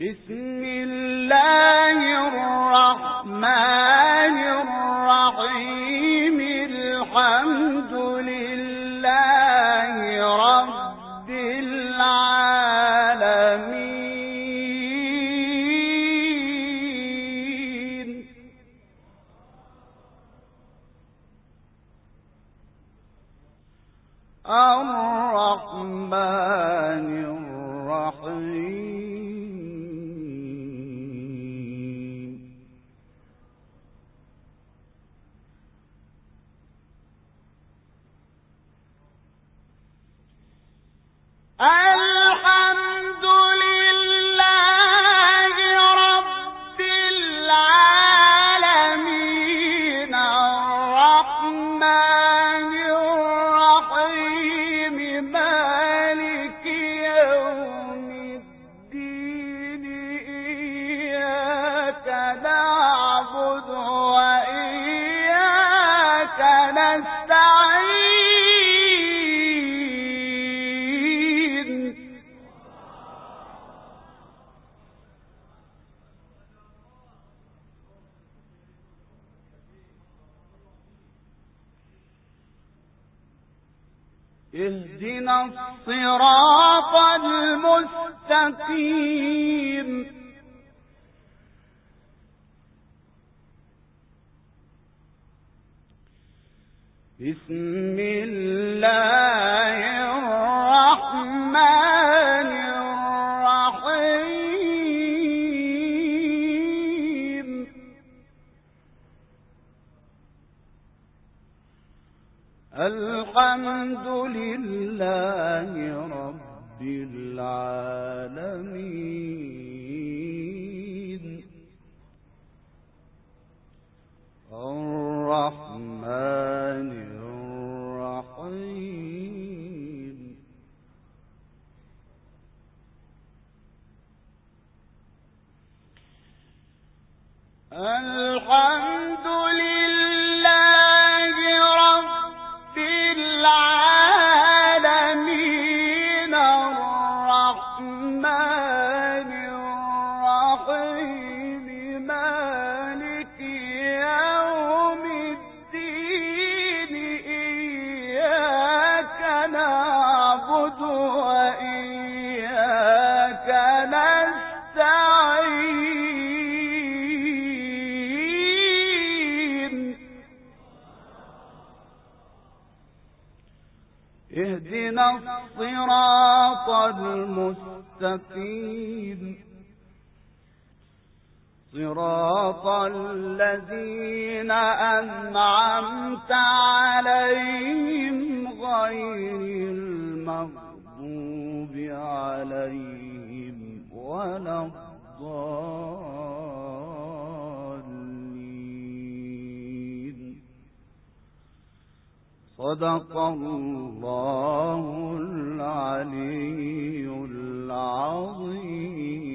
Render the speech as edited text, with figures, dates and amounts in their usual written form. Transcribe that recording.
بسم الله الرحمن الرحيم الحمد لله رب العالمين الرحمن الرحيم الحمد لله رب العالمين الرحمن الرحيم مالك يوم الدين إياك نعبد وإياك نستعين اهدنا الصراط المستقيم بسم الله الرحمن الرحيم الحمد لله رب العالمين الرحمن الرحيم الحمد لله رب العالمين الرحمن الرحيم مالك يوم الدين إياك نعبد وإياك نستعين اهدنا الصراط المستقيم صراط الذين أنعمت عليهم غير المغضوب عليهم ولا الضالين صدق الله العلي العظيم